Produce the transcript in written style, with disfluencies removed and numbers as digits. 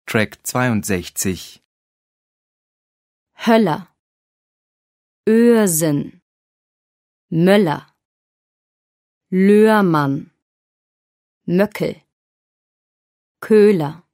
Track 62. Höller, Öhrsen, Möller, Löhrmann, Möckel, Köhler.